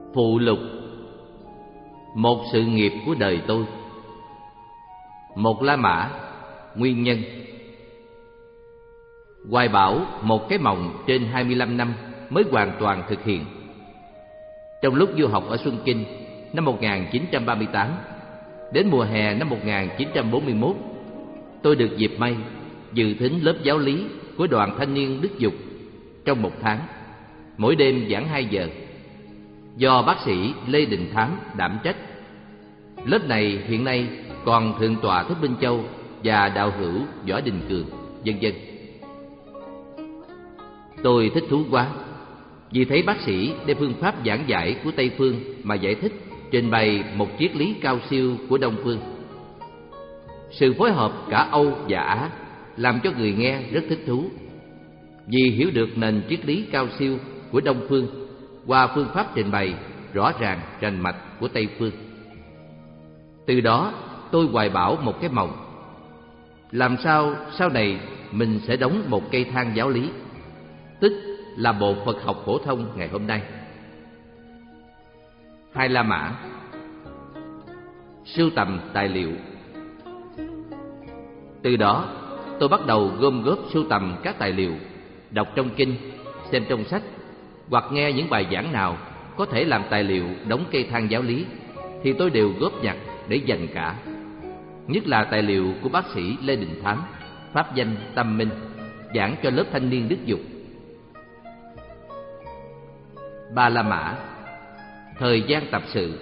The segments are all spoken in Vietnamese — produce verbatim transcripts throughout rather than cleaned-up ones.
Phụ lục: một sự nghiệp của đời tôi. Một La Mã. Nguyên nhân: hoài bão một cái mộng trên hai mươi lăm năm mới hoàn toàn thực hiện. Trong lúc du học ở Xuân Kinh năm một nghìn chín trăm ba mươi tám, đến mùa hè năm một nghìn chín trăm bốn mươi mốt, tôi được dịp may dự thính lớp giáo lý của đoàn thanh niên Đức Dục trong một tháng, mỗi đêm giảng hai giờ, do bác sĩ Lê Đình Thám đảm trách. Lớp này hiện nay còn Thượng tọa Thích Minh Châu và đạo hữu Võ Đình Cường, vân vân. Tôi thích thú quá, vì thấy bác sĩ đem phương pháp giảng giải của Tây phương mà giải thích, trình bày một triết lý cao siêu của Đông phương. Sự phối hợp cả Âu và Á làm cho người nghe rất thích thú, vì hiểu được nền triết lý cao siêu của Đông phương qua phương pháp trình bày rõ ràng rành mạch của Tây phương. Từ đó tôi hoài bão một cái mộng: làm sao sau này mình sẽ đóng một cây thang giáo lý, tức là bộ Phật học phổ thông ngày hôm nay. Hai La Mã. Sưu tầm tài liệu. Từ đó tôi bắt đầu gom góp sưu tầm các tài liệu, đọc trong kinh, xem trong sách, hoặc nghe những bài giảng nào có thể làm tài liệu đóng cây thang giáo lý thì tôi đều góp nhặt để dành cả. Nhất là tài liệu của bác sĩ Lê Đình Thám, pháp danh Tâm Minh, giảng cho lớp thanh niên Đức Dục. Ba La Mã. Thời gian tập sự.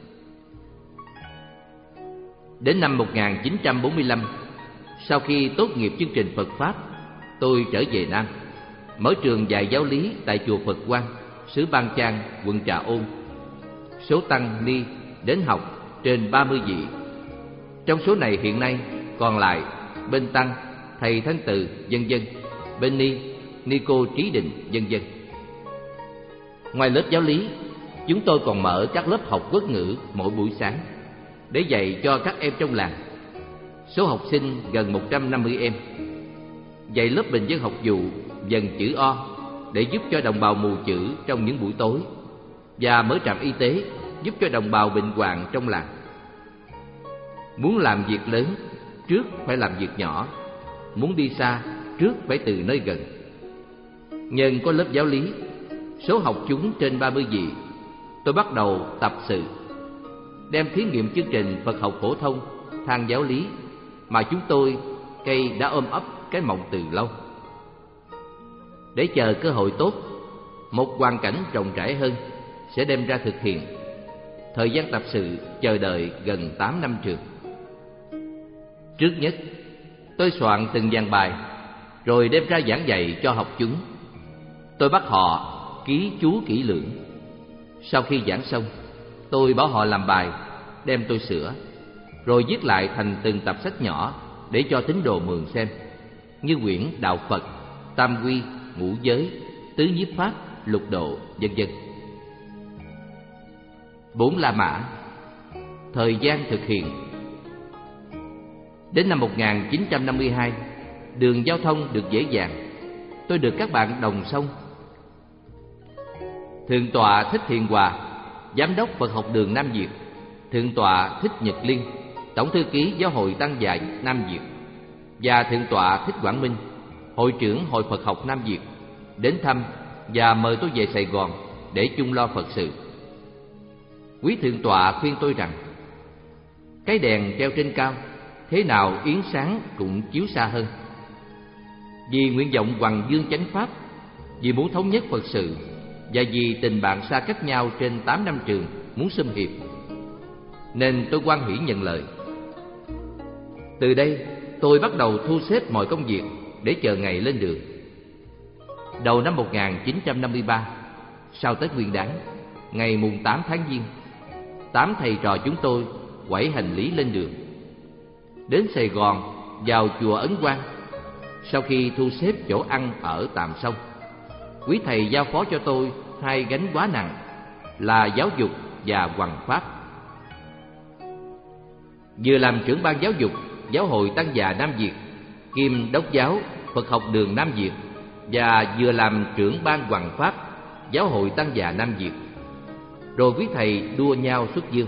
Đến năm một nghìn chín trăm bốn mươi lăm, sau khi tốt nghiệp chương trình Phật Pháp, tôi trở về Nam, mở trường dạy giáo lý tại chùa Phật Quang, xứ Ban Chang, quận Trà Ôn. Số tăng ni đến học trên ba mươi vị. Trong số này hiện nay còn lại bên tăng thầy Thanh Từ, vân vân, bên ni ni cô Trí Định, vân vân. Ngoài lớp giáo lý, chúng tôi còn mở các lớp học quốc ngữ mỗi buổi sáng để dạy cho các em trong làng. Số học sinh gần một trăm năm mươi em. Dạy lớp bình dân học vụ dần chữ O để giúp cho đồng bào mù chữ trong những buổi tối, và mở trạm y tế giúp cho đồng bào bệnh hoạn trong làng. Muốn làm việc lớn, trước phải làm việc nhỏ. Muốn đi xa, trước phải từ nơi gần. Nhân có lớp giáo lý, số học chúng trên ba mươi vị, tôi bắt đầu tập sự, đem thí nghiệm chương trình Phật học phổ thông thang giáo lý mà chúng tôi cây đã ôm ấp cái mộng từ lâu. Để chờ cơ hội tốt, một hoàn cảnh rộng rãi hơn sẽ đem ra thực hiện. Thời gian tập sự chờ đợi gần tám năm trường. Trước nhất, tôi soạn từng dàn bài, rồi đem ra giảng dạy cho học chúng. Tôi bắt họ ký chú kỹ lưỡng. Sau khi giảng xong, tôi bảo họ làm bài, đem tôi sửa, rồi viết lại thành từng tập sách nhỏ để cho tín đồ mượn xem, như quyển Đạo Phật, Tam Quy, Ngũ Giới, Tứ Nhiếp Pháp, Lục Độ, vân vân. Bốn La Mã. Thời gian thực hiện. Đến năm một nghìn chín trăm năm mươi hai, đường giao thông được dễ dàng. Tôi được các bạn đồng sông. Thượng tọa Thích Thiện Hòa, giám đốc Phật học đường Nam Việt, Thượng tọa Thích Nhật Liên, tổng thư ký Giáo hội Tăng dạy Nam Việt, và Thượng tọa Thích Quảng Minh, hội trưởng Hội Phật học Nam Việt, đến thăm và mời tôi về Sài Gòn để chung lo Phật sự. Quý thượng tọa khuyên tôi rằng cái đèn treo trên cao, thế nào yến sáng cũng chiếu xa hơn. Vì nguyện vọng hoằng dương chánh pháp, vì muốn thống nhất Phật sự, và vì tình bạn xa cách nhau trên tám năm trường muốn xâm hiệp, nên tôi hoan hỷ nhận lời. Từ đây tôi bắt đầu thu xếp mọi công việc để chờ ngày lên đường. Đầu năm một nghìn chín trăm năm mươi ba, sau Tết Nguyên Đán, ngày mùng tám tháng Giêng, tám thầy trò chúng tôi quẩy hành lý lên đường. Đến Sài Gòn, vào chùa Ấn Quang. Sau khi thu xếp chỗ ăn ở tạm xong, quý thầy giao phó cho tôi hai gánh quá nặng là giáo dục và hoằng pháp. Vừa làm trưởng ban giáo dục Giáo hội Tăng già Nam Việt, kiêm đốc giáo Phật học đường Nam Việt, và vừa làm trưởng ban hoằng pháp Giáo hội Tăng già Nam Việt. rồi quý thầy đua nhau xuất dương.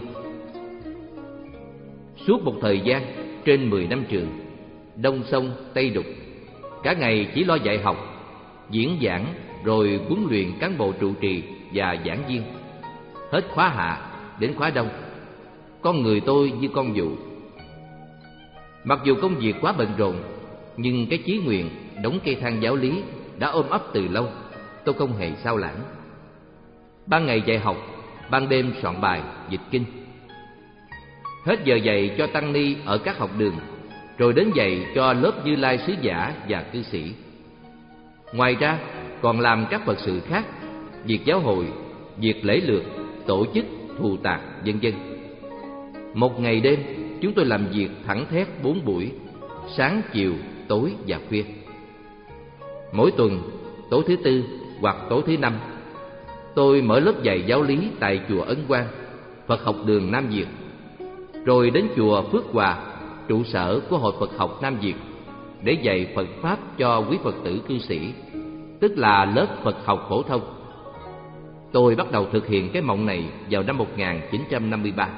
Suốt một thời gian trên mười năm trường, Đông Sông Tây Đục, cả ngày chỉ lo dạy học, diễn giảng rồi huấn luyện cán bộ trụ trì và giảng viên. Hết khóa hạ đến khóa đông, con người tôi như con vụ. Mặc dù công việc quá bận rộn, nhưng cái chí nguyện đóng cây thang giáo lý đã ôm ấp từ lâu, tôi không hề sao lãng. Ban ngày dạy học, ban đêm soạn bài, dịch kinh. Hết giờ dạy cho tăng ni ở các học đường, rồi đến dạy cho lớp Như Lai sứ giả và cư sĩ. Ngoài ra còn làm các phật sự khác, việc giáo hội, việc lễ lược, tổ chức, thù tạc, vân vân. Một ngày đêm chúng tôi làm việc thẳng thét bốn buổi, sáng, chiều, tối và khuya. Mỗi tuần, tối thứ tư hoặc tối thứ năm, tôi mở lớp dạy giáo lý tại chùa Ấn Quang, Phật học đường Nam Việt, rồi đến chùa Phước Hòa, trụ sở của Hội Phật học Nam Việt, để dạy Phật Pháp cho quý Phật tử cư sĩ, tức là lớp Phật học phổ thông. Tôi bắt đầu thực hiện cái mộng này vào năm một nghìn chín trăm năm mươi ba.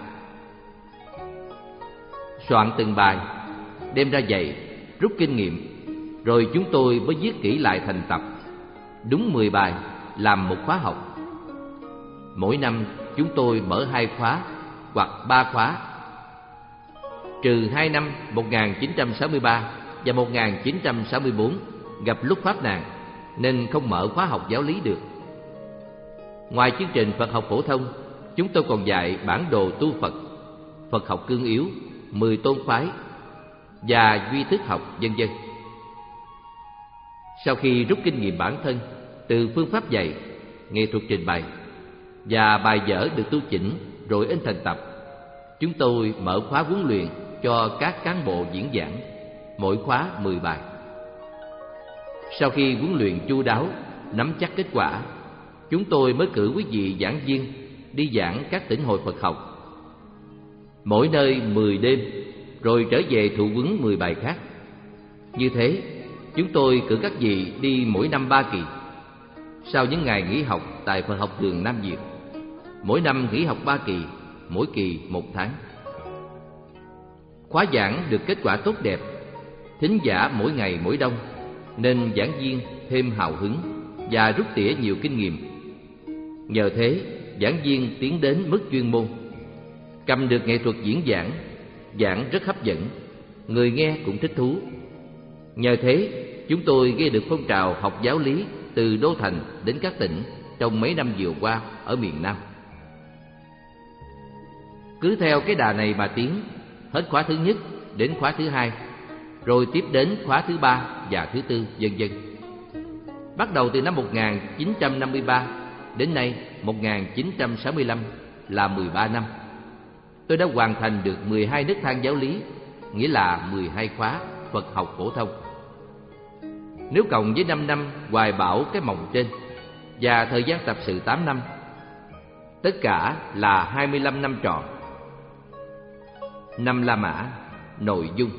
Soạn từng bài, đem ra dạy, rút kinh nghiệm, rồi chúng tôi mới viết kỹ lại thành tập. Đúng mười bài làm một khóa học. Mỗi năm chúng tôi mở hai khóa hoặc ba khóa, trừ hai năm một nghìn chín trăm sáu mươi ba và một nghìn chín trăm sáu mươi bốn gặp lúc pháp nạn nên không mở khóa học giáo lý được. Ngoài chương trình Phật học phổ thông, chúng tôi còn dạy bản đồ tu Phật, Phật học cương yếu, mười tôn phái và duy thức học, vân vân. Sau khi rút kinh nghiệm bản thân từ phương pháp dạy, nghệ thuật trình bày và bài vở được tu chỉnh rồi in thành tập, chúng tôi mở khóa huấn luyện cho các cán bộ diễn giảng, mỗi khóa mười bài. Sau khi huấn luyện chu đáo, nắm chắc kết quả, chúng tôi mới cử quý vị giảng viên đi giảng các tỉnh hội Phật học, mỗi nơi mười đêm, rồi trở về thụ huấn mười bài khác. Như thế, chúng tôi cử các vị đi mỗi năm ba kỳ. Sau những ngày nghỉ học tại Phật học đường Nam Việt, mỗi năm nghỉ học ba kỳ, mỗi kỳ một tháng. Khóa giảng được kết quả tốt đẹp, thính giả mỗi ngày mỗi đông, nên giảng viên thêm hào hứng và rút tỉa nhiều kinh nghiệm. Nhờ thế, giảng viên tiến đến mức chuyên môn, cầm được nghệ thuật diễn giảng, giảng rất hấp dẫn, người nghe cũng thích thú. Nhờ thế, chúng tôi gây được phong trào học giáo lý từ đô thành đến các tỉnh trong mấy năm vừa qua ở miền Nam. Cứ theo cái đà này mà tiến, hết khóa thứ nhất đến khóa thứ hai, rồi tiếp đến khóa thứ ba và thứ tư, vân vân. Bắt đầu từ năm một nghìn chín trăm năm mươi ba đến nay một nghìn chín trăm sáu mươi lăm là mười ba năm. Tôi đã hoàn thành được mười hai nấc thang giáo lý, nghĩa là mười hai khóa Phật học phổ thông. Nếu cộng với năm năm hoài bão cái mộng trên và thời gian tập sự tám năm, tất cả là hai mươi lăm năm tròn. Năm La Mã. Nội dung.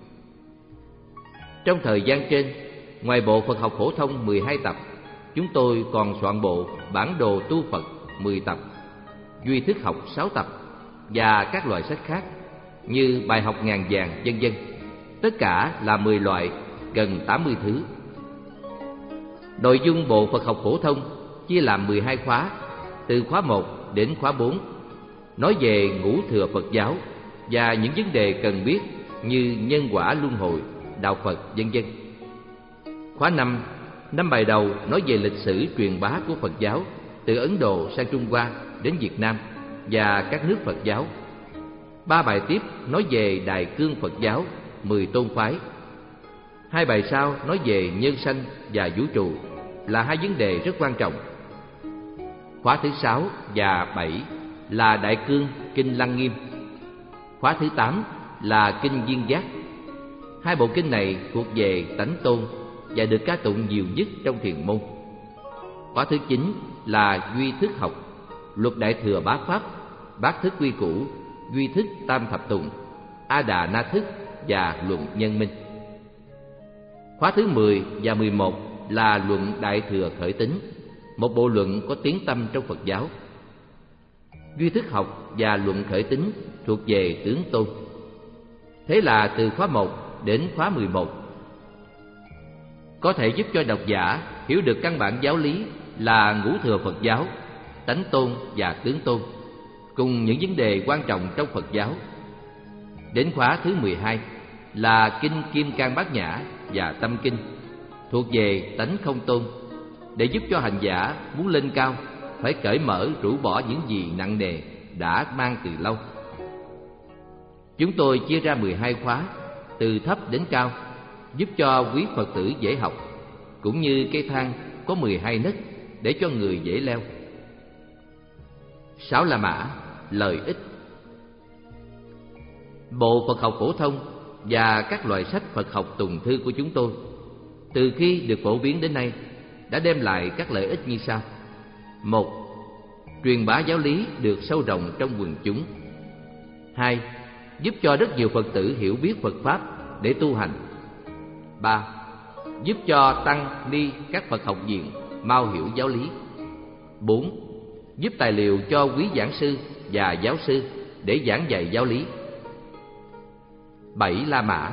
Trong thời gian trên, ngoài bộ Phật học phổ thông mười hai tập, chúng tôi còn soạn bộ bản đồ tu Phật mười tập, duy thức học sáu tập và các loại sách khác như bài học ngàn vàng, vân vân. Tất cả là mười loại, gần tám mươi thứ. Nội dung bộ Phật học phổ thông chia làm mười hai khóa, từ khóa một đến khóa bốn, nói về ngũ thừa Phật giáo và những vấn đề cần biết như nhân quả luân hồi, đạo Phật, vân vân. Khóa năm, năm bài đầu nói về lịch sử truyền bá của Phật giáo từ Ấn Độ sang Trung Hoa đến Việt Nam và các nước Phật giáo. Ba bài tiếp nói về Đại Cương Phật giáo, mười tôn phái. Hai bài sau nói về nhân sanh và vũ trụ, là hai vấn đề rất quan trọng. Khóa thứ sáu và bảy là Đại Cương Kinh Lăng Nghiêm. Khóa thứ tám là Kinh Viên Giác. Hai bộ kinh này thuộc về Tánh Tôn và được ca tụng nhiều nhất trong thiền môn. Khóa thứ chín là Duy Thức học, Luật Đại Thừa Bá Pháp, Bát Thức Quy Củ, Duy Thức Tam Thập Tùng, A Đà Na Thức và Luận Nhân Minh. Khóa thứ mười và mười một là Luận Đại Thừa Khởi Tính, một bộ luận có tiếng tăm trong Phật giáo. duy thức học và luận khởi tính thuộc về tướng Tôn. Thế là từ khóa một đến khóa mười một có thể giúp cho độc giả hiểu được căn bản giáo lý là ngũ thừa Phật giáo, tánh tôn và tướng tôn, cùng những vấn đề quan trọng trong Phật giáo. Đến khóa thứ mười hai là Kinh Kim Cang Bát Nhã và Tâm Kinh, thuộc về tánh không tôn, để giúp cho hành giả muốn lên cao phải cởi mở rũ bỏ những gì nặng nề đã mang từ lâu. Chúng tôi chia ra mười hai khóa, từ thấp đến cao, giúp cho quý Phật tử dễ học, cũng như cây thang có mười hai nấc để cho người dễ leo. Sáu La Mã, lợi ích. Bộ Phật học phổ thông và các loại sách Phật học tùng thư của chúng tôi, từ khi được phổ biến đến nay, đã đem lại các lợi ích như sau. Một, truyền bá giáo lý được sâu rộng trong quần chúng. Hai, giúp cho rất nhiều Phật tử hiểu biết Phật Pháp để tu hành. Ba, giúp cho tăng ni các Phật học viện mau hiểu giáo lý. Bốn, giúp tài liệu cho quý giảng sư và giáo sư để giảng dạy giáo lý. Bảy La Mã.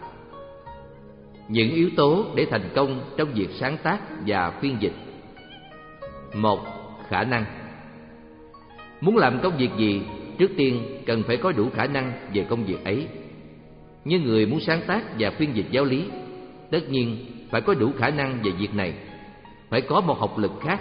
Những yếu tố để thành công trong việc sáng tác và phiên dịch. Một, khả năng. Muốn làm công việc gì, trước tiên cần phải có đủ khả năng về công việc ấy. Như người muốn sáng tác và phiên dịch giáo lý, tất nhiên phải có đủ khả năng về việc này, phải có một học lực khác.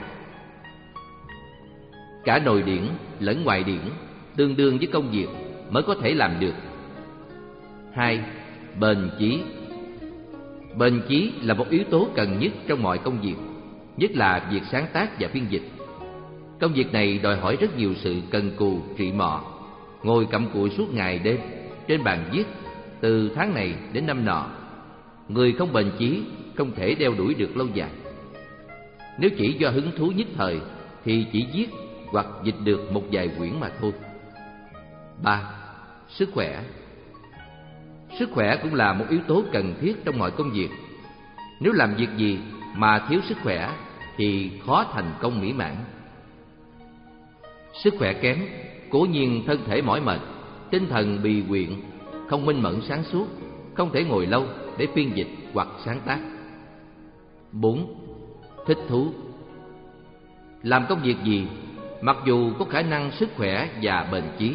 Cả nội điển lẫn ngoại điển tương đương với công việc mới có thể làm được. Hai, bền chí. Bền chí là một yếu tố cần nhất trong mọi công việc, nhất là việc sáng tác và phiên dịch. Công việc này đòi hỏi rất nhiều sự cần cù trị mọ, ngồi cặm cụi suốt ngày đêm trên bàn viết từ tháng này đến năm nọ. Người không bền chí không thể đeo đuổi được lâu dài. Nếu chỉ do hứng thú nhất thời thì chỉ viết hoặc dịch được một vài quyển mà thôi. Ba, sức khỏe. Sức khỏe cũng là một yếu tố cần thiết trong mọi công việc. Nếu làm việc gì mà thiếu sức khỏe thì khó thành công mỹ mãn. Sức khỏe kém, cố nhiên thân thể mỏi mệt, tinh thần bì quyện, không minh mẫn sáng suốt, không thể ngồi lâu để phiên dịch hoặc sáng tác. Bốn, thích thú. Làm công việc gì, mặc dù có khả năng sức khỏe và bền chí,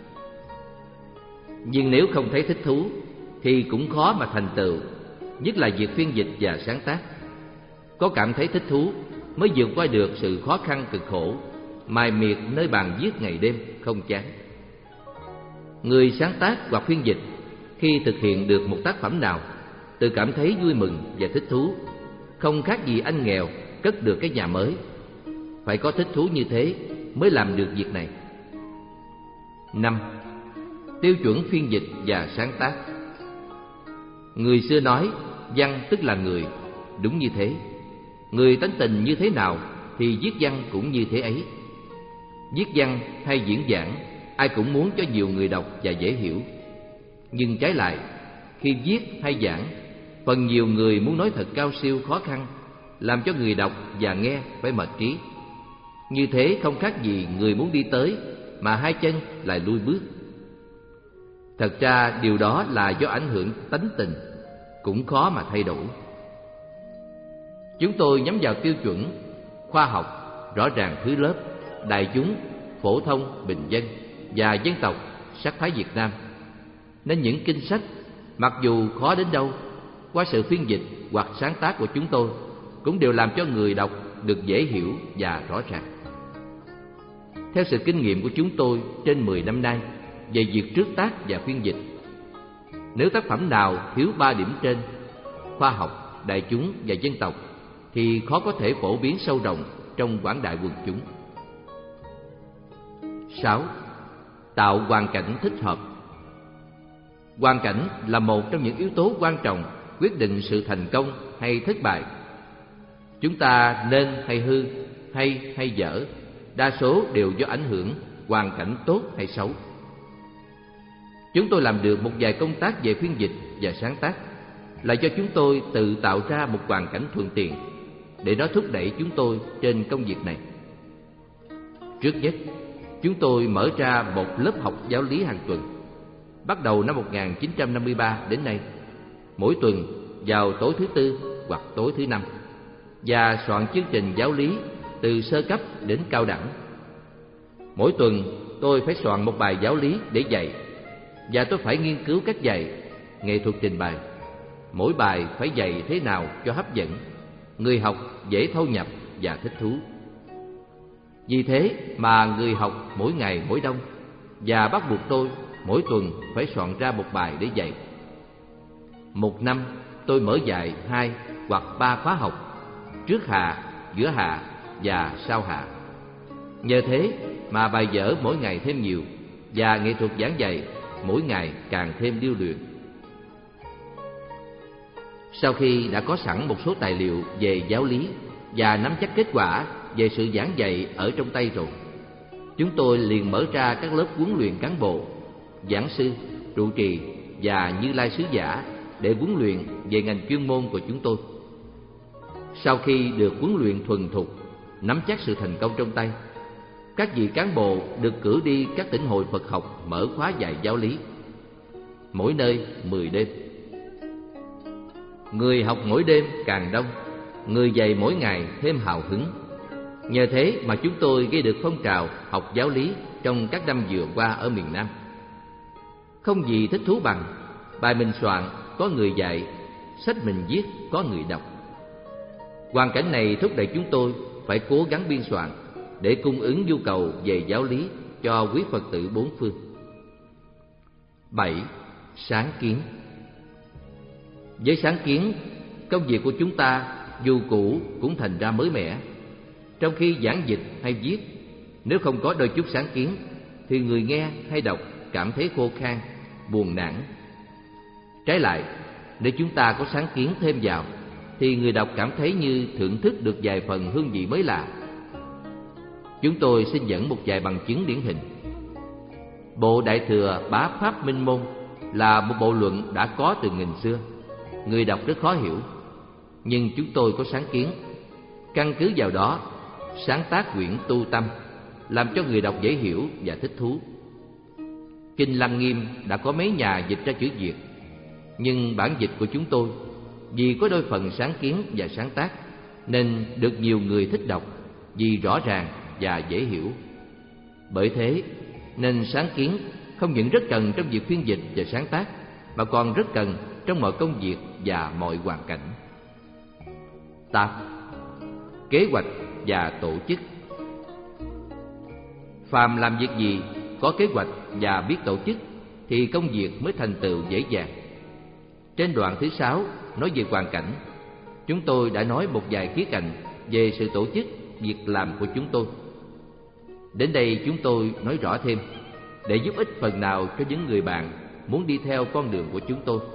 nhưng nếu không thấy thích thú thì cũng khó mà thành tựu, nhất là việc phiên dịch và sáng tác. Có cảm thấy thích thú mới vượt qua được sự khó khăn cực khổ, mài miệt nơi bàn viết ngày đêm không chán. Người sáng tác hoặc phiên dịch khi thực hiện được một tác phẩm nào, tự cảm thấy vui mừng và thích thú, không khác gì anh nghèo cất được cái nhà mới. Phải có thích thú như thế mới làm được việc này. Năm, tiêu chuẩn phiên dịch và sáng tác. Người xưa nói văn tức là người, đúng như thế. Người tánh tình như thế nào thì viết văn cũng như thế ấy. Viết văn hay diễn giảng, ai cũng muốn cho nhiều người đọc và dễ hiểu. Nhưng trái lại, khi viết hay giảng, phần nhiều người muốn nói thật cao siêu khó khăn, làm cho người đọc và nghe phải mệt trí. Như thế không khác gì người muốn đi tới mà hai chân lại lui bước. Thật ra điều đó là do ảnh hưởng tánh tình, cũng khó mà thay đổi. Chúng tôi nhắm vào tiêu chuẩn khoa học, rõ ràng thứ lớp, đại chúng, phổ thông, bình dân và dân tộc sắc thái Việt Nam. Nên những kinh sách, mặc dù khó đến đâu, qua sự phiên dịch hoặc sáng tác của chúng tôi, cũng đều làm cho người đọc được dễ hiểu và rõ ràng. Theo sự kinh nghiệm của chúng tôi trên mười năm nay về việc trước tác và phiên dịch, nếu tác phẩm nào thiếu ba điểm trên, khoa học, đại chúng và dân tộc, thì khó có thể phổ biến sâu rộng trong quảng đại quần chúng. Sáu, tạo hoàn cảnh thích hợp. Hoàn cảnh là một trong những yếu tố quan trọng quyết định sự thành công hay thất bại. Chúng ta nên hay hư, hay hay dở, đa số đều do ảnh hưởng hoàn cảnh tốt hay xấu. Chúng tôi làm được một vài công tác về phiên dịch và sáng tác là do chúng tôi tự tạo ra một hoàn cảnh thuận tiện để nó thúc đẩy chúng tôi trên công việc này. Trước nhất, chúng tôi mở ra một lớp học giáo lý hàng tuần. Bắt đầu năm một nghìn chín trăm năm mươi ba đến nay, mỗi tuần vào tối thứ tư hoặc tối thứ năm, và soạn chương trình giáo lý từ sơ cấp đến cao đẳng. Mỗi tuần tôi phải soạn một bài giáo lý để dạy, và tôi phải nghiên cứu cách dạy, nghệ thuật trình bày. Mỗi bài phải dạy thế nào cho hấp dẫn, người học dễ thâu nhập và thích thú. Vì thế mà người học mỗi ngày mỗi đông, và bắt buộc tôi mỗi tuần phải soạn ra một bài để dạy. Một năm tôi mở dạy hai hoặc ba khóa học, trước hạ, giữa hạ và sau hạ. Nhờ thế mà bài vở mỗi ngày thêm nhiều, và nghệ thuật giảng dạy mỗi ngày càng thêm điêu luyện. Sau khi đã có sẵn một số tài liệu về giáo lý và nắm chắc kết quả về sự giảng dạy ở trong tay rồi, chúng tôi liền mở ra các lớp huấn luyện cán bộ, giảng sư, trụ trì và Như Lai sứ giả để huấn luyện về ngành chuyên môn của chúng tôi. Sau khi được huấn luyện thuần thục, nắm chắc sự thành công trong tay, các vị cán bộ được cử đi các tỉnh hội Phật học mở khóa dạy giáo lý, mỗi nơi mười đêm. Người học mỗi đêm càng đông, người dạy mỗi ngày thêm hào hứng. Nhờ thế mà chúng tôi gây được phong trào học giáo lý trong các năm vừa qua ở miền Nam. Không gì thích thú bằng bài mình soạn có người dạy, sách mình viết có người đọc. Hoàn cảnh này thúc đẩy chúng tôi phải cố gắng biên soạn để cung ứng nhu cầu về giáo lý cho quý Phật tử bốn phương. Bảy. Sáng kiến. Với sáng kiến, công việc của chúng ta dù cũ cũng thành ra mới mẻ. Trong khi giảng dịch hay viết, nếu không có đôi chút sáng kiến thì người nghe hay đọc cảm thấy khô khan, buồn nản. Trái lại, nếu chúng ta có sáng kiến thêm vào thì người đọc cảm thấy như thưởng thức được vài phần hương vị mới lạ. Chúng tôi xin dẫn một vài bằng chứng điển hình. Bộ Đại Thừa Bá Pháp Minh Môn là một bộ luận đã có từ nghìn xưa, người đọc rất khó hiểu. Nhưng chúng tôi có sáng kiến, căn cứ vào đó sáng tác quyển Tu Tâm, làm cho người đọc dễ hiểu và thích thú. Kinh Lăng Nghiêm đã có mấy nhà dịch ra chữ Việt, nhưng bản dịch của chúng tôi vì có đôi phần sáng kiến và sáng tác nên được nhiều người thích đọc, vì rõ ràng và dễ hiểu. Bởi thế nên sáng kiến không những rất cần trong việc phiên dịch và sáng tác, mà còn rất cần trong mọi công việc và mọi hoàn cảnh. Tám. Kế hoạch và tổ chức. Phàm làm việc gì có kế hoạch và biết tổ chức thì công việc mới thành tựu dễ dàng. Trên đoạn thứ sáu nói về hoàn cảnh, chúng tôi đã nói một vài khía cạnh về sự tổ chức việc làm của chúng tôi. Đến đây chúng tôi nói rõ thêm để giúp ích phần nào cho những người bạn muốn đi theo con đường của chúng tôi.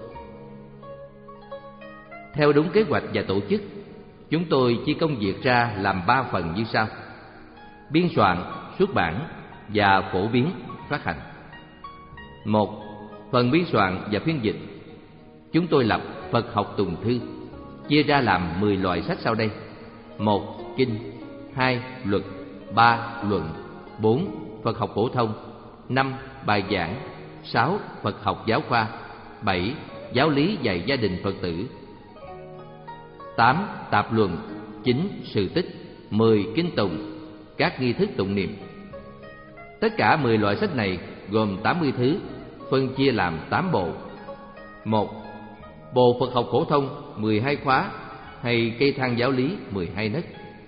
Theo đúng kế hoạch và tổ chức, chúng tôi chia công việc ra làm ba phần như sau: biên soạn, xuất bản và phổ biến, phát hành. Một. Phần biên soạn và phiên dịch. Chúng tôi lập Phật học tuần thư, chia ra làm mười loại sách sau đây: một. Kinh. Hai. Luật. Ba. Luận. Bốn. Phật học phổ thông. Năm. Bài giảng. Sáu. Phật học giáo khoa. Bảy. Giáo lý dạy gia đình Phật tử. Tám. Tạp luận. Chín. Sự tích. Mười. Kinh tụng, các nghi thức tụng niệm. Tất cả mười loại sách này gồm tám mươi thứ, phân chia làm tám bộ. Một. Bộ Phật học phổ thông mười hai khóa hay cây thang giáo lý mười hai nấc.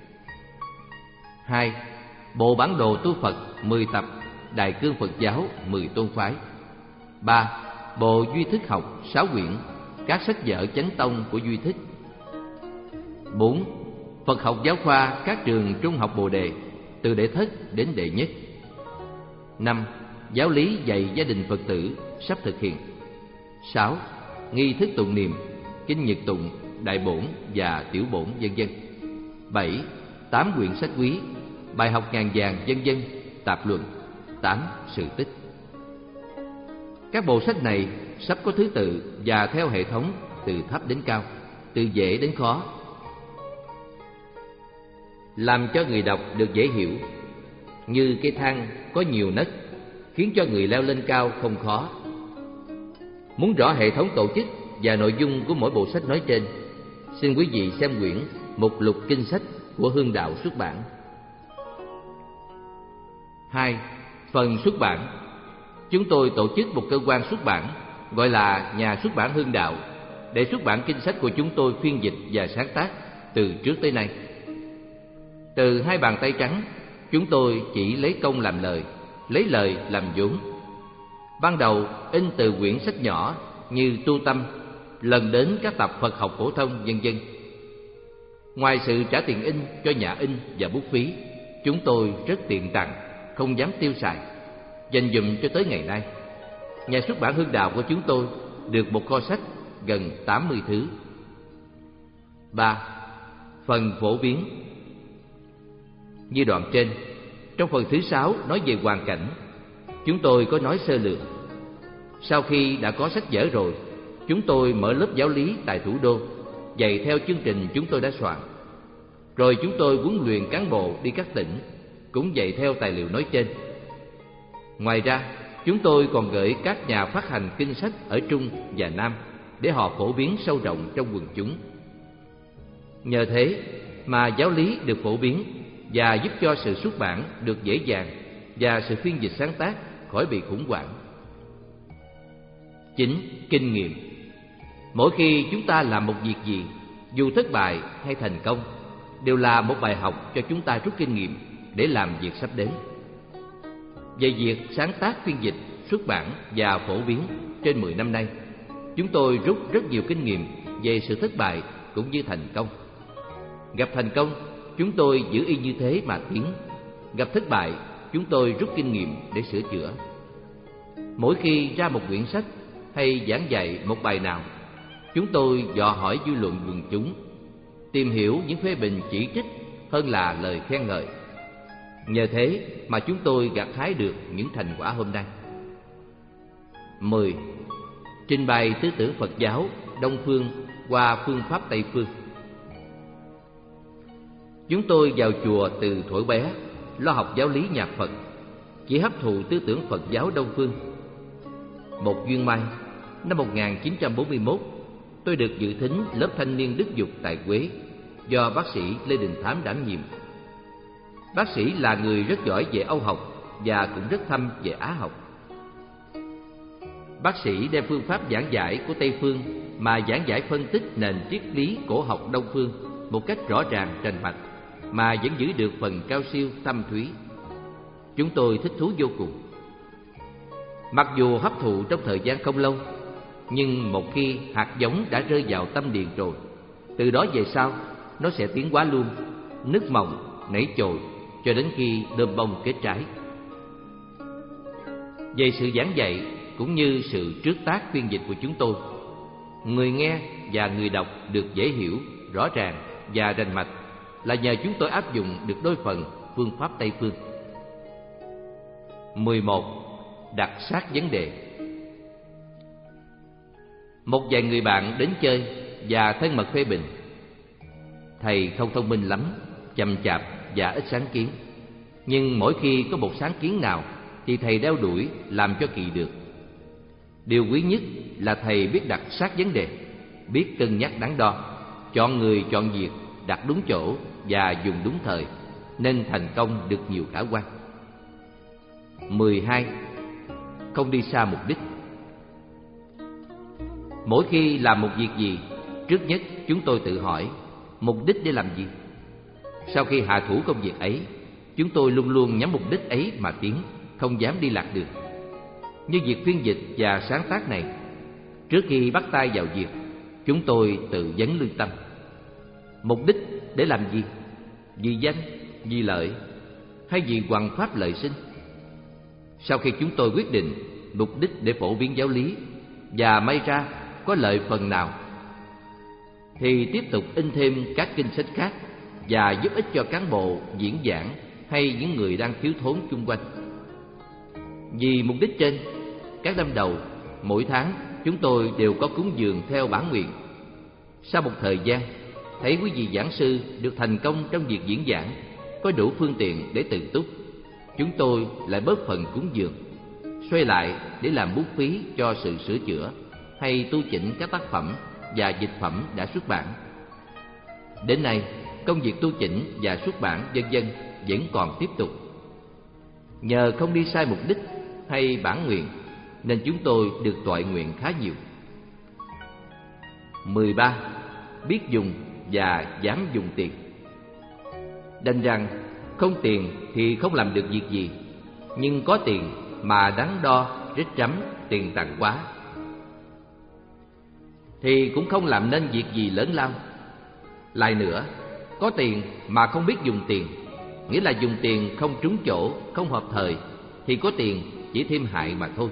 Hai. Bộ bản đồ tu Phật mười tập, đại cương Phật giáo mười tôn phái. Ba. Bộ duy thức học sáu quyển, các sách vở chánh tông của duy thức. Bốn. Phật học giáo khoa các trường trung học Bồ Đề, từ đệ thất đến đệ nhất. Năm. Giáo lý dạy gia đình Phật tử sắp thực hiện. Sáu. Nghi thức tụng niệm, kinh nhật tụng, đại bổn và tiểu bổn, vân vân. Bảy. Tám quyển sách quý, bài học ngàn vàng, vân vân, tạp luận. Tám. Sự tích. Các bộ sách này sắp có thứ tự và theo hệ thống từ thấp đến cao, từ dễ đến khó, làm cho người đọc được dễ hiểu. như cây thang có nhiều nấc, khiến cho người leo lên cao không khó. Muốn rõ hệ thống tổ chức và nội dung của mỗi bộ sách nói trên, xin quý vị xem quyển Mục lục kinh sách của Hương Đạo xuất bản. Hai. Phần xuất bản. Chúng tôi tổ chức một cơ quan xuất bản gọi là Nhà xuất bản Hương Đạo để xuất bản kinh sách của chúng tôi phiên dịch và sáng tác từ trước tới nay. Từ hai bàn tay trắng, chúng tôi chỉ lấy công làm lời, lấy lời làm vốn. Ban đầu in từ quyển sách nhỏ như Tu Tâm, lần đến các tập Phật học phổ thông, vân vân. Ngoài sự trả tiền in cho nhà in và bút phí, chúng tôi rất tiện tặng, không dám tiêu xài, dành dụm cho tới ngày nay. Nhà xuất bản Hương Đạo của chúng tôi được một kho sách gần tám mươi thứ. Ba. Phần phổ biến. Như đoạn trên, trong phần thứ sáu nói về hoàn cảnh, chúng tôi có nói sơ lược. Sau khi đã có sách vở rồi, chúng tôi mở lớp giáo lý tại thủ đô, dạy theo chương trình chúng tôi đã soạn. Rồi chúng tôi huấn luyện cán bộ đi các tỉnh, cũng dạy theo tài liệu nói trên. Ngoài ra, chúng tôi còn gửi các nhà phát hành kinh sách ở Trung và Nam để họ phổ biến sâu rộng trong quần chúng. Nhờ thế mà giáo lý được phổ biến và giúp cho sự xuất bản được dễ dàng và sự phiên dịch sáng tác khỏi bị khủng hoảng. Chính. Kinh nghiệm. Mỗi khi chúng ta làm một việc gì, dù thất bại hay thành công, đều là một bài học cho chúng ta rút kinh nghiệm để làm việc sắp đến. Về việc sáng tác, phiên dịch, xuất bản và phổ biến trên mười năm nay, chúng tôi rút rất nhiều kinh nghiệm về sự thất bại cũng như thành công. Gặp thành công, chúng tôi giữ y như thế mà tiến. Gặp thất bại, chúng tôi rút kinh nghiệm để sửa chữa. Mỗi khi ra một quyển sách hay giảng dạy một bài nào, chúng tôi dò hỏi dư luận quần chúng, tìm hiểu những phê bình chỉ trích hơn là lời khen ngợi. Nhờ thế mà chúng tôi gặt hái được những thành quả hôm nay. Mười. Trình bày tư tưởng Phật giáo Đông phương qua phương pháp Tây phương. Chúng tôi vào chùa từ thuở bé, lo học giáo lý nhạc Phật, chỉ hấp thụ tư tưởng Phật giáo Đông phương. Một duyên may, năm một nghìn chín trăm bốn mươi mốt, tôi được dự thính lớp thanh niên đức dục tại Huế do bác sĩ Lê Đình Thám đảm nhiệm. Bác sĩ là người rất giỏi về Âu học và cũng rất thâm về Á học. Bác sĩ đem phương pháp giảng giải của Tây phương mà giảng giải phân tích nền triết lý cổ học Đông phương một cách rõ ràng rành mạch, mà vẫn giữ được phần cao siêu thâm thúy. Chúng tôi thích thú vô cùng. Mặc dù hấp thụ trong thời gian không lâu, nhưng một khi hạt giống đã rơi vào tâm điền rồi, từ đó về sau nó sẽ tiến hóa luôn, nứt mồng, nảy chồi cho đến khi đơm bông kết trái. Về sự giảng dạy cũng như sự trước tác phiên dịch của chúng tôi, người nghe và người đọc được dễ hiểu, rõ ràng và rành mạch là nhờ chúng tôi áp dụng được đôi phần phương pháp Tây phương. Mười một. Đặt sát vấn đề. Một vài người bạn đến chơi và thân mật phê bình: thầy không thông minh lắm, chậm chạp và ít sáng kiến. Nhưng mỗi khi có một sáng kiến nào thì thầy đeo đuổi làm cho kỳ được. Điều quý nhất là thầy biết đặt sát vấn đề, biết cân nhắc đắn đo, chọn người chọn việc, đặt đúng chỗ và dùng đúng thời, nên thành công được nhiều khả quan. Mười hai. Không đi xa mục đích. Mỗi khi làm một việc gì, trước nhất chúng tôi tự hỏi mục đích để làm gì. Sau khi hạ thủ công việc ấy, chúng tôi luôn luôn nhắm mục đích ấy mà tiến, không dám đi lạc đường. Như việc phiên dịch và sáng tác này, trước khi bắt tay vào việc, chúng tôi tự vấn lương tâm. Mục đích để làm gì? Vì danh, vì lợi, hay vì hoằng pháp lợi sinh? Sau khi chúng tôi quyết định mục đích để phổ biến giáo lý và may ra có lợi phần nào, thì tiếp tục in thêm các kinh sách khác và giúp ích cho cán bộ, diễn giảng hay những người đang thiếu thốn chung quanh. Vì mục đích trên, các năm đầu, mỗi tháng chúng tôi đều có cúng dường theo bản nguyện. Sau một thời gian, thấy quý vị giảng sư được thành công trong việc diễn giảng, có đủ phương tiện để tự túc, chúng tôi lại bớt phần cúng dường, xoay lại để làm bút phí cho sự sửa chữa hay tu chỉnh các tác phẩm và dịch phẩm đã xuất bản. Đến nay, công việc tu chỉnh và xuất bản vân vân vẫn còn tiếp tục. Nhờ không đi sai mục đích hay bản nguyện nên chúng tôi được toại nguyện khá nhiều. mười ba. Biết dùng và dám dùng tiền. Đành rằng không tiền thì không làm được việc gì, nhưng có tiền mà đắn đo rít rắm tiền tặng quá thì cũng không làm nên việc gì lớn lao. Lại nữa, có tiền mà không biết dùng tiền, nghĩa là dùng tiền không trúng chỗ, không hợp thời, thì có tiền chỉ thêm hại mà thôi.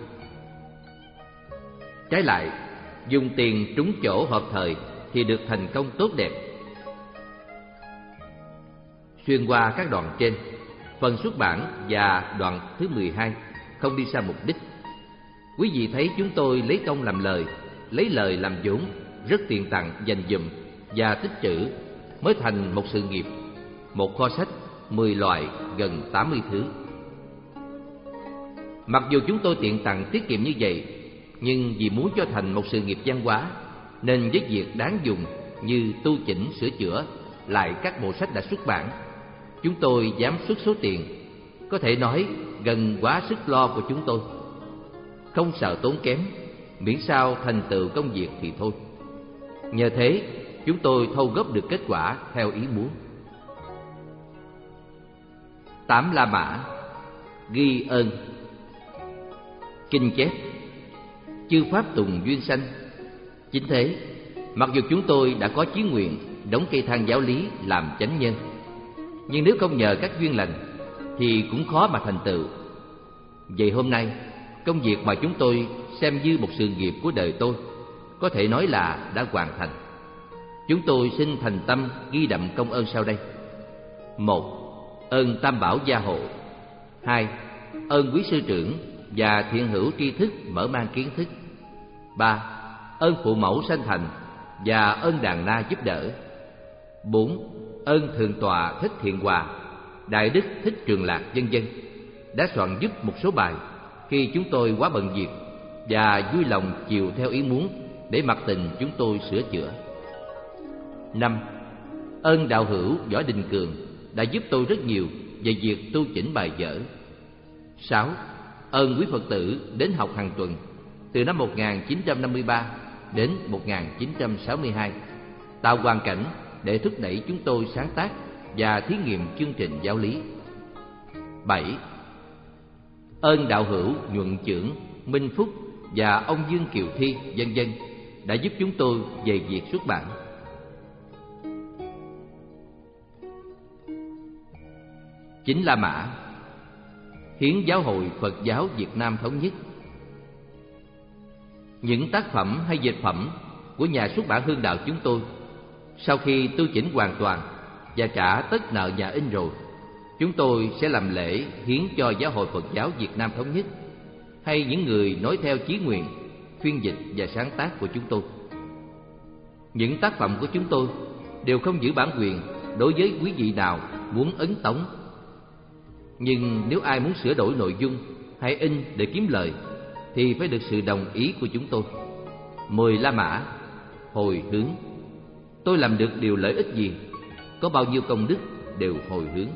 Trái lại, dùng tiền trúng chỗ hợp thời thì được thành công tốt đẹp. Xuyên qua các đoạn trên, phần xuất bản và đoạn thứ mười hai không đi xa mục đích. Quý vị thấy chúng tôi lấy công làm lời, lấy lời làm vốn, rất tiền tặng dành dụm và tích trữ mới thành một sự nghiệp, một kho sách mười loại gần tám mươi thứ. Mặc dù chúng tôi tiện tặng tiết kiệm như vậy, nhưng vì muốn cho thành một sự nghiệp văn hóa nên với việc đáng dùng như tu chỉnh sửa chữa lại các bộ sách đã xuất bản, chúng tôi dám xuất số tiền có thể nói gần quá sức lo của chúng tôi. Không sợ tốn kém, miễn sao thành tựu công việc thì thôi. Nhờ thế, chúng tôi thâu góp được kết quả theo ý muốn. Tám La Mã. Ghi ơn. Kinh chép: chư pháp tùng duyên sanh. Chính thế, mặc dù chúng tôi đã có chí nguyện đóng cây thang giáo lý làm chánh nhân, nhưng nếu không nhờ các duyên lành thì cũng khó mà thành tựu. Vậy hôm nay, công việc mà chúng tôi xem như một sự nghiệp của đời tôi có thể nói là đã hoàn thành. Chúng tôi xin thành tâm ghi đậm công ơn sau đây. Một, ơn Tam Bảo gia hộ. Hai, ơn quý sư trưởng và thiện hữu tri thức mở mang kiến thức. Ba, ơn phụ mẫu sanh thành và ơn đàn na giúp đỡ. Bốn, ơn thượng tọa Thích Thiện Hòa, đại đức Thích Trường Lạc vân vân đã soạn giúp một số bài khi chúng tôi quá bận việc và vui lòng chiều theo ý muốn để mặc tình chúng tôi sửa chữa. Năm, ơn đạo hữu Võ Đình Cường đã giúp tôi rất nhiều về việc tu chỉnh bài vở. Sáu, ơn quý Phật tử đến học hàng tuần từ năm một nghìn chín trăm năm mươi ba đến một nghìn chín trăm sáu mươi hai, tạo hoàn cảnh để thúc đẩy chúng tôi sáng tác và thí nghiệm chương trình giáo lý. Bảy, ơn đạo hữu Nhuận Chưởng, Minh Phúc và ông Dương Kiều Thi vân vân đã giúp chúng tôi về việc xuất bản. Chín La Mã. Hiến Giáo hội Phật giáo Việt Nam Thống nhất. Những tác phẩm hay dịch phẩm của nhà xuất bản Hương Đạo chúng tôi, sau khi tu chỉnh hoàn toàn và trả tất nợ nhà in rồi, chúng tôi sẽ làm lễ hiến cho Giáo hội Phật giáo Việt Nam Thống nhất hay những người nói theo chí nguyện, phiên dịch và sáng tác của chúng tôi. Những tác phẩm của chúng tôi đều không giữ bản quyền đối với quý vị nào muốn ấn tống. Nhưng nếu ai muốn sửa đổi nội dung hay in để kiếm lời thì phải được sự đồng ý của chúng tôi. Mười La Mã. Hồi hướng. Tôi làm được điều lợi ích gì, có bao nhiêu công đức đều hồi hướng.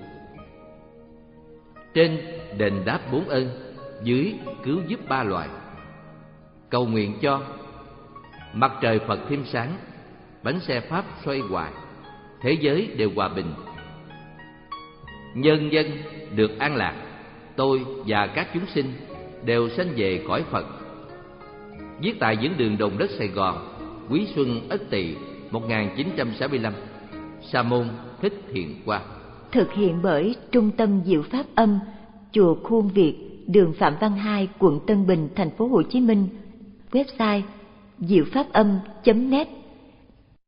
Trên đền đáp bốn ơn, dưới cứu giúp ba loài. Cầu nguyện cho mặt trời Phật thêm sáng, bánh xe Pháp xoay hoài, thế giới đều hòa bình, nhân dân được an lạc, tôi và các chúng sinh đều sanh về cõi Phật. Viết tại diễn đường Đồn Đất Sài Gòn, Quý Xuân Ất Tỵ một nghìn chín trăm sáu mươi lăm. Sa môn Thích Thiện Hòa. Thực hiện bởi Trung tâm Diệu Pháp Âm, Chùa Khuôn Việt, đường Phạm Văn Hai, quận Tân Bình, thành phố Hồ Chí Minh. Website diệu pháp âm chấm net.